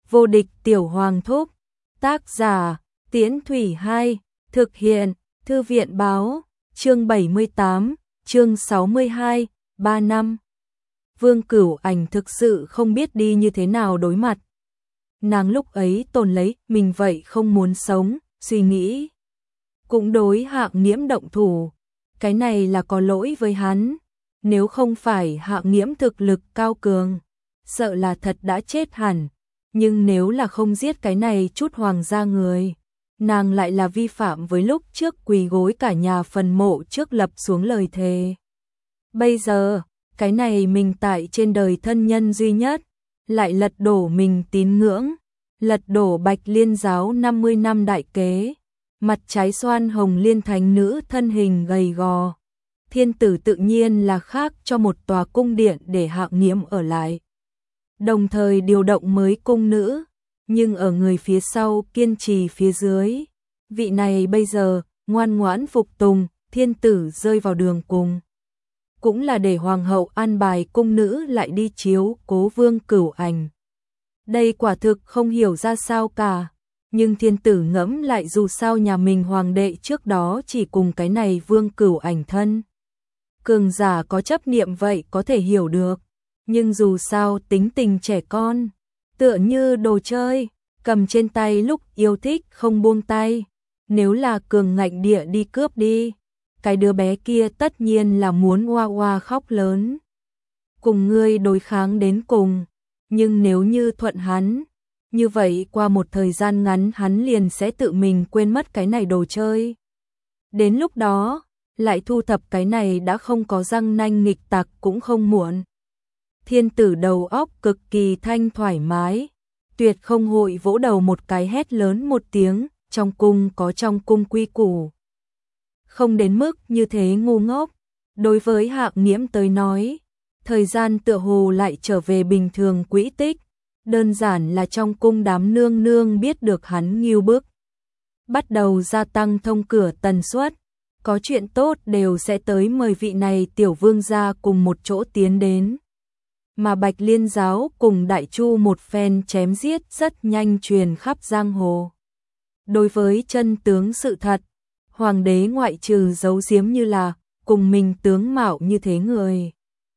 Vô địch tiểu hoàng thúc. Tác giả, Tiễn Thủy 2, thực hiện, Thư viện báo, chương 78, chương 62, 3 năm. Vương Cửu Ảnh thực sự không biết đi như thế nào đối mặt. Nàng lúc ấy tồn lấy mình vậy không muốn sống, suy nghĩ. Cũng đối Hạng Nghiễm động thủ, cái này là có lỗi với hắn. Nếu không phải Hạng Nghiễm thực lực cao cường, sợ là thật đã chết hẳn. Nhưng nếu là không giết cái này chút hoàng gia người, nàng lại là vi phạm với lúc trước quỳ gối cả nhà phần mộ trước lập xuống lời thề. Bây giờ, cái này mình tại trên đời thân nhân duy nhất, lại lật đổ mình tín ngưỡng, lật đổ Bạch Liên giáo 50 năm đại kế, mặt trái xoan hồng liên thánh nữ thân hình gầy gò. Thiên tử tự nhiên là khác cho một tòa cung điện để Hạng Nghiễm ở lại. Đồng thời điều động mới cung nữ, nhưng ở người phía sau kiên trì phía dưới. Vị này bây giờ ngoan ngoãn phục tùng, thiên tử rơi vào đường cùng. Cũng là để hoàng hậu an bài cung nữ lại đi chiếu cố Vương Cửu Ảnh. Đây quả thực không hiểu ra sao cả, nhưng thiên tử ngẫm lại dù sao nhà mình hoàng đệ trước đó chỉ cùng cái này Vương Cửu Ảnh thân. Cường giả có chấp niệm vậy có thể hiểu được, nhưng dù sao tính tình trẻ con, tựa như đồ chơi, cầm trên tay lúc yêu thích không buông tay. Nếu là cường ngạnh địa đi cướp đi, cái đứa bé kia tất nhiên là muốn oa oa khóc lớn. Cùng ngươi đối kháng đến cùng, nhưng nếu như thuận hắn, như vậy qua một thời gian ngắn hắn liền sẽ tự mình quên mất cái này đồ chơi. Đến lúc đó, lại thu thập cái này đã không có răng nanh nghịch tặc cũng không muộn. Thiên tử đầu óc cực kỳ thanh thoải mái, tuyệt không hội vỗ đầu một cái hét lớn một tiếng, trong cung có trong cung quy củ. Không đến mức như thế ngu ngốc, đối với Hạng Nghiễm tới nói, thời gian tựa hồ lại trở về bình thường quỹ tích, đơn giản là trong cung đám nương nương biết được hắn nghêu bức. Bắt đầu gia tăng thông cửa tần suất, có chuyện tốt đều sẽ tới mời vị này tiểu vương gia cùng một chỗ tiến đến. Mà Bạch Liên giáo cùng Đại Chu một phen chém giết rất nhanh truyền khắp giang hồ. Đối với chân tướng sự thật, hoàng đế ngoại trừ giấu giếm như là cùng mình tướng mạo như thế người.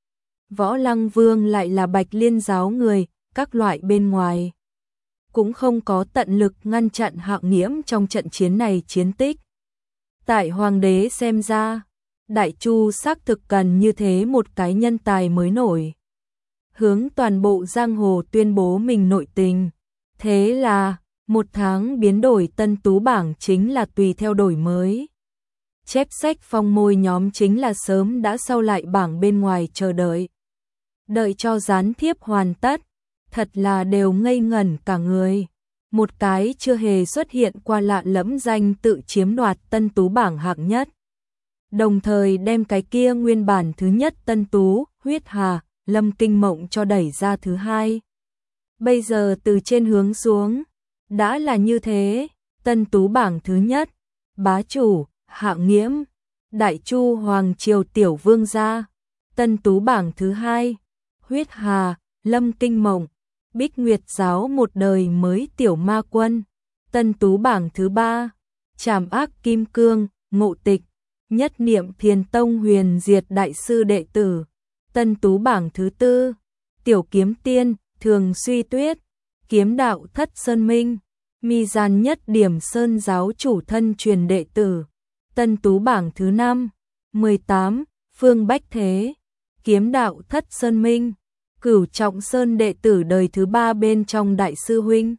Võ Lăng Vương lại là Bạch Liên giáo người, các loại bên ngoài. Cũng không có tận lực ngăn chặn Hạng Nghiễm trong trận chiến này chiến tích. Tại hoàng đế xem ra, Đại Chu xác thực cần như thế một cái nhân tài mới nổi. Hướng toàn bộ giang hồ tuyên bố mình nội tình. Thế là, một tháng biến đổi tân tú bảng chính là tùy theo đổi mới. Chép sách phong môi nhóm chính là sớm đã sau lại bảng bên ngoài chờ đợi. Đợi cho gián thiếp hoàn tất, thật là đều ngây ngẩn cả người. Một cái chưa hề xuất hiện qua lạ lẫm danh tự chiếm đoạt tân tú bảng hạng nhất. Đồng thời đem cái kia nguyên bản thứ nhất tân tú, huyết hà, Lâm Kinh Mộng cho đẩy ra thứ hai. Bây giờ từ trên hướng xuống, đã là như thế, tân tú bảng thứ nhất, bá chủ, Hạng Nghiễm, Đại Chu Hoàng Triều Tiểu Vương gia, tân tú bảng thứ hai, huyết hà, Lâm Kinh Mộng, Bích Nguyệt giáo một đời mới Tiểu Ma Quân, tân tú bảng thứ ba, Trảm Ác Kim Cương, Ngộ Tịch, Nhất Niệm Thiền Tông Huyền Diệt đại sư đệ tử, tân tú bảng thứ tư, Tiểu Kiếm Tiên, Thường Suy Tuyết, Kiếm Đạo Thất Sơn Minh, Mi Gian Nhất Điểm Sơn giáo chủ thân truyền đệ tử, tân tú bảng thứ 5, 18, Phương Bách Thế, Kiếm Đạo Thất Sơn Minh, Cửu Trọng Sơn đệ tử đời thứ 3 bên trong đại sư huynh.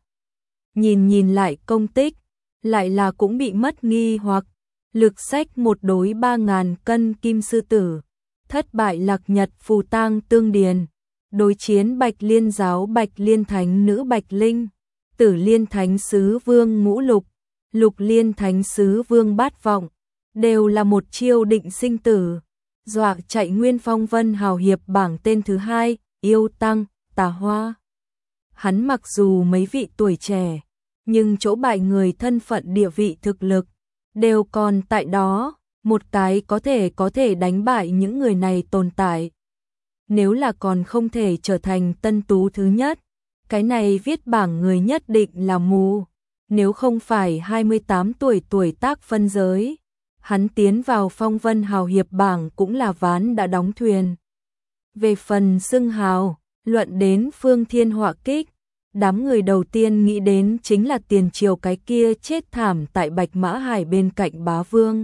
Nhìn lại công tích, lại là cũng bị mất nghi hoặc, lực sách một đối 3.000 cân kim sư tử, thất bại Lạc Nhật phù tang tương điền, đối chiến Bạch Liên giáo Bạch Liên thánh nữ Bạch Linh, Tử Liên thánh sứ Vương Ngũ Lục, Lục Liên thánh sứ Vương Bát Vọng, đều là một chiêu định sinh tử, dọa chạy Nguyên Phong Vân hào hiệp bảng tên thứ hai, Yêu Tăng, Tà Hoa. Hắn mặc dù mấy vị tuổi trẻ, nhưng chỗ bại người thân phận địa vị thực lực đều còn tại đó, một cái có thể đánh bại những người này tồn tại. Nếu là còn không thể trở thành tân tú thứ nhất, Cái này viết bảng người nhất định là mù, nếu không phải 28 tuổi tác phân giới, hắn tiến vào phong vân hào hiệp bảng cũng là ván đã đóng thuyền. Về phần xưng hào, luận đến phương thiên họa kích, đám người đầu tiên nghĩ đến chính là tiền triều cái kia chết thảm tại Bạch Mã Hải bên cạnh bá vương.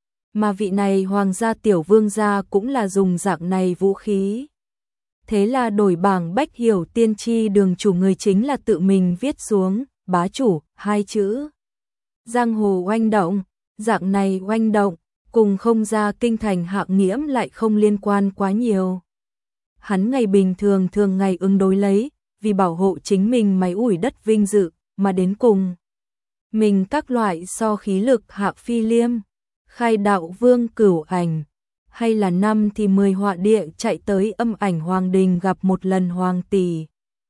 Mà vị này hoàng gia tiểu vương gia cũng là dùng dạng này vũ khí. Thế là đổi bảng bách hiểu tiên tri đường chủ người chính là tự mình viết xuống, bá chủ, hai chữ. Giang hồ oanh động, dạng này oanh động, cùng không ra kinh thành hạng nghiễm lại không liên quan quá nhiều. Hắn ngày bình thường ngày ứng đối lấy, vì bảo hộ chính mình máy ủi đất vinh dự, mà đến cùng. Mình các loại so khí lực Hạ Phi Liêm, khai đạo vương Cửu Ảnh, hay là năm thì 10 họa địa chạy tới Âm Ảnh Hoàng Đình gặp một lần hoàng tỷ.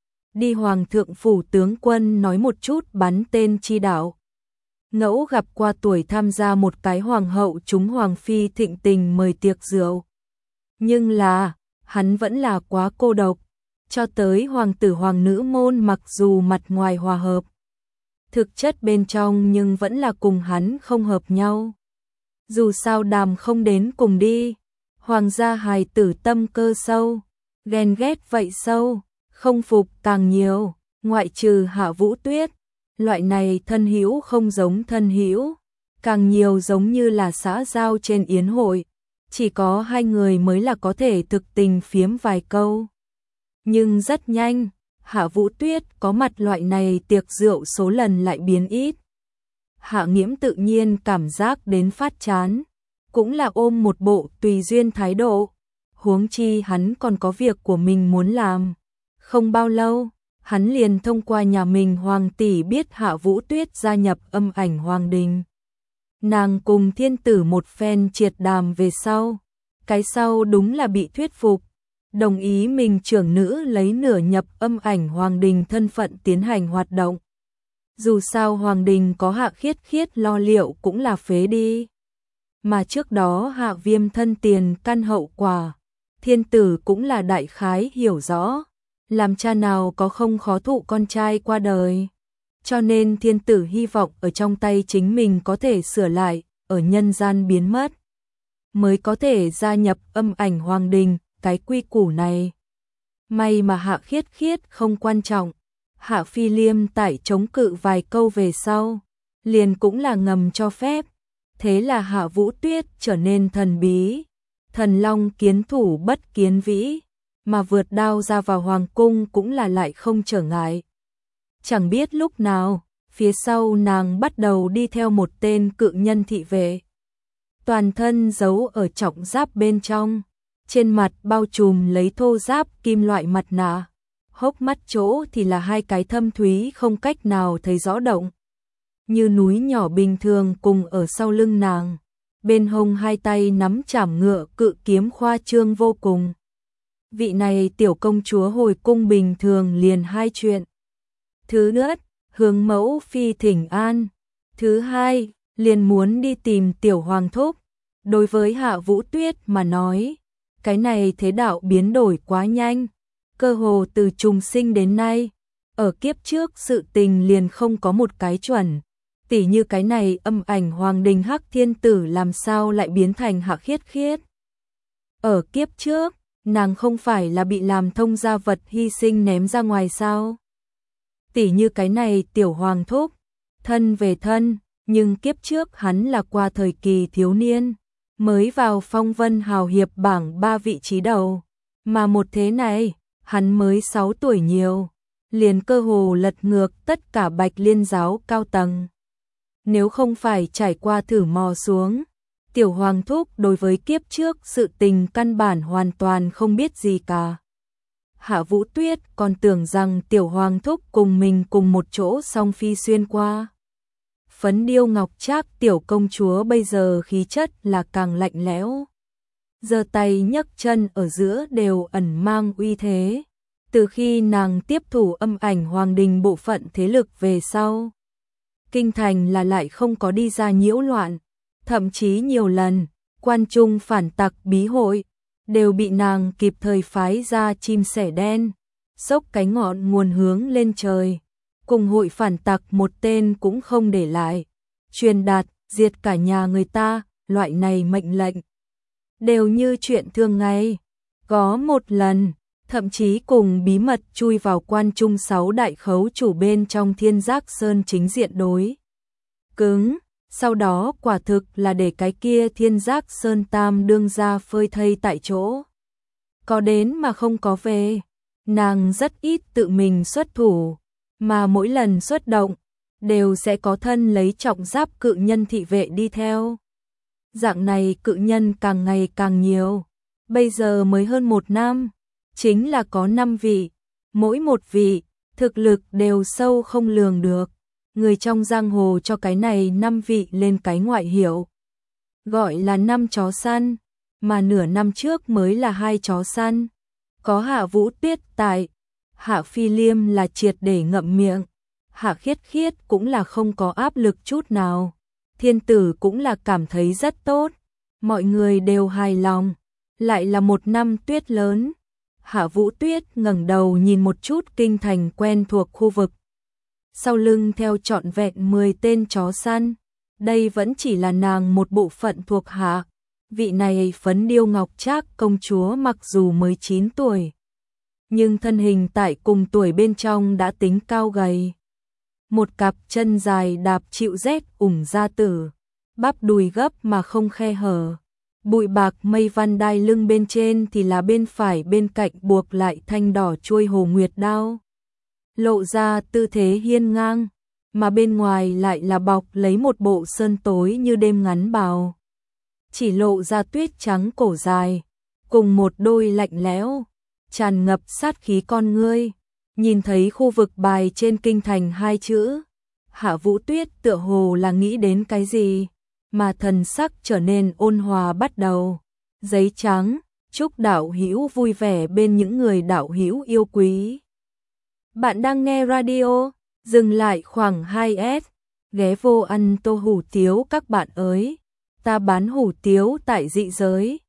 Đi hoàng thượng phủ tướng quân nói một chút bắn tên chi đạo. Ngẫu gặp qua tuổi tham gia một cái hoàng hậu chúng hoàng phi thịnh tình mời tiệc rượu. Nhưng là, hắn vẫn là quá cô độc, cho tới hoàng tử hoàng nữ môn mặc dù mặt ngoài hòa hợp, thực chất bên trong nhưng vẫn là cùng hắn không hợp nhau. Dù sao đàm không đến cùng đi, hoàng gia hài tử tâm cơ sâu, ghen ghét vậy sâu, không phục càng nhiều, ngoại trừ Hạ Vũ Tuyết, loại này thân hữu không giống thân hữu, càng nhiều giống như là xã giao trên yến hội, chỉ có hai người mới là có thể thực tình phiếm vài câu. Nhưng rất nhanh, Hạ Vũ Tuyết có mặt loại này tiệc rượu số lần lại biến ít. Hạ Nghiễm tự nhiên cảm giác đến phát chán, cũng là ôm một bộ tùy duyên thái độ, huống chi hắn còn có việc của mình muốn làm. Không bao lâu, hắn liền thông qua nhà mình hoàng tỷ biết Hạ Vũ Tuyết gia nhập Âm Ảnh Hoàng Đình. Nàng cùng thiên tử một phen triệt đàm về sau, cái sau đúng là bị thuyết phục, đồng ý mình trưởng nữ lấy nửa nhập Âm Ảnh Hoàng Đình thân phận tiến hành hoạt động. Dù sao Hoàng Đình có Hạ Khiết Khiết lo liệu cũng là phế đi. Mà trước đó Hạ Viêm thân tiền căn hậu quả, thiên tử cũng là đại khái hiểu rõ, làm cha nào có không khó thụ con trai qua đời. Cho nên thiên tử hy vọng ở trong tay chính mình có thể sửa lại, ở nhân gian biến mất, mới có thể gia nhập Âm Ảnh Hoàng Đình, cái quy củ này. May mà Hạ Khiết Khiết không quan trọng, Hạ Phi Liêm tại chống cự vài câu về sau, liền cũng là ngầm cho phép. Thế là Hạ Vũ Tuyết trở nên thần bí, thần long kiến thủ bất kiến vĩ, mà vượt đao ra vào hoàng cung cũng là lại không trở ngại. Chẳng biết lúc nào, phía sau nàng bắt đầu đi theo một tên cự nhân thị vệ. Toàn thân giấu ở trọng giáp bên trong, trên mặt bao trùm lấy thô giáp kim loại mặt nạ, hốc mắt chỗ thì là hai cái thâm thúy không cách nào thấy rõ động. Như núi nhỏ bình thường cùng ở sau lưng nàng, bên hông hai tay nắm chảm ngựa cự kiếm khoa trương vô cùng. Vị này tiểu công chúa hồi cung bình thường liền hai chuyện. Thứ nhất, hướng mẫu phi thỉnh an. Thứ hai, liền muốn đi tìm tiểu hoàng thúc. Đối với Hạ Vũ Tuyết mà nói, cái này thế đạo biến đổi quá nhanh, cơ hồ từ trùng sinh đến nay, ở kiếp trước sự tình liền không có một cái chuẩn. Tỉ như cái này Âm Ảnh Hoàng Đình Hắc Thiên Tử làm sao lại biến thành Hạ Khiết Khiết. Ở kiếp trước, nàng không phải là bị làm thông gia vật hy sinh ném ra ngoài sao? Tỉ như cái này tiểu hoàng thúc, thân về thân, nhưng kiếp trước hắn là qua thời kỳ thiếu niên, mới vào phong vân hào hiệp bảng 3 vị trí đầu, mà một thế này, hắn mới 6 tuổi nhiều, liền cơ hồ lật ngược tất cả Bạch Liên giáo cao tầng. Nếu không phải trải qua thử mò xuống, tiểu hoàng thúc đối với kiếp trước sự tình căn bản hoàn toàn không biết gì cả. Hạ Vũ Tuyết còn tưởng rằng tiểu hoàng thúc cùng mình cùng một chỗ song phi xuyên qua. Phấn điêu ngọc trác tiểu công chúa bây giờ khí chất là càng lạnh lẽo. Giơ tay nhấc chân ở giữa đều ẩn mang uy thế. Từ khi nàng tiếp thủ Âm Ảnh Hoàng Đình bộ phận thế lực về sau, kinh thành là lại không có đi ra nhiễu loạn, thậm chí nhiều lần, quan trung phản tặc bí hội, đều bị nàng kịp thời phái ra chim sẻ đen, xốc cái ngọn nguồn hướng lên trời, cùng hội phản tặc một tên cũng không để lại, truyền đạt, diệt cả nhà người ta, loại này mệnh lệnh. Đều như chuyện thường ngày, có một lần, thậm chí cùng bí mật chui vào quan trung 6 đại khấu chủ bên trong Thiên Giác Sơn chính diện đối cứng, sau đó quả thực là để cái kia Thiên Giác Sơn tam đương ra phơi thây tại chỗ. Có đến mà không có về, nàng rất ít tự mình xuất thủ, mà mỗi lần xuất động, đều sẽ có thân lấy trọng giáp cự nhân thị vệ đi theo. Dạng này cự nhân càng ngày càng nhiều, bây giờ mới hơn 1 năm, chính là có 5 vị, mỗi một vị, thực lực đều sâu không lường được. Người trong giang hồ cho cái này 5 vị lên cái ngoại hiệu, gọi là 5 chó săn, mà nửa năm trước mới là 2 chó săn. Có Hạ Vũ Tuyết tại, Hạ Phi Liêm là triệt để ngậm miệng, Hạ Khiết Khiết cũng là không có áp lực chút nào. Thiên Tử cũng là cảm thấy rất tốt, mọi người đều hài lòng, lại là 1 năm tuyết lớn. Hạ Vũ Tuyết ngẩng đầu nhìn một chút kinh thành quen thuộc khu vực. Sau lưng theo trọn vẹn 10 tên chó săn, đây vẫn chỉ là nàng một bộ phận thuộc hạ. Vị này Phấn Điêu Ngọc Trác công chúa mặc dù mới 9 tuổi, nhưng thân hình tại cùng tuổi bên trong đã tính cao gầy. Một cặp chân dài đạp chịu rét ủng da tử, bắp đùi gấp mà không khe hở. Bụi bạc mây văn đai lưng bên trên thì là bên phải bên cạnh buộc lại thanh đỏ chuôi hồ nguyệt đao, lộ ra tư thế hiên ngang, mà bên ngoài lại là bọc lấy một bộ sơn tối như đêm ngắn bào, chỉ lộ ra tuyết trắng cổ dài, cùng một đôi lạnh lẽo, tràn ngập sát khí con ngươi. Nhìn thấy khu vực bài trên kinh thành 2 chữ, Hạ Vũ Tuyết tựa hồ là nghĩ đến cái gì, mà thần sắc trở nên ôn hòa bắt đầu. Giấy trắng, chúc đạo hữu vui vẻ bên những người đạo hữu yêu quý. Bạn đang nghe radio, dừng lại khoảng 2S, ghé vô ăn tô hủ tiếu các bạn ơi. Ta bán hủ tiếu tại dị giới,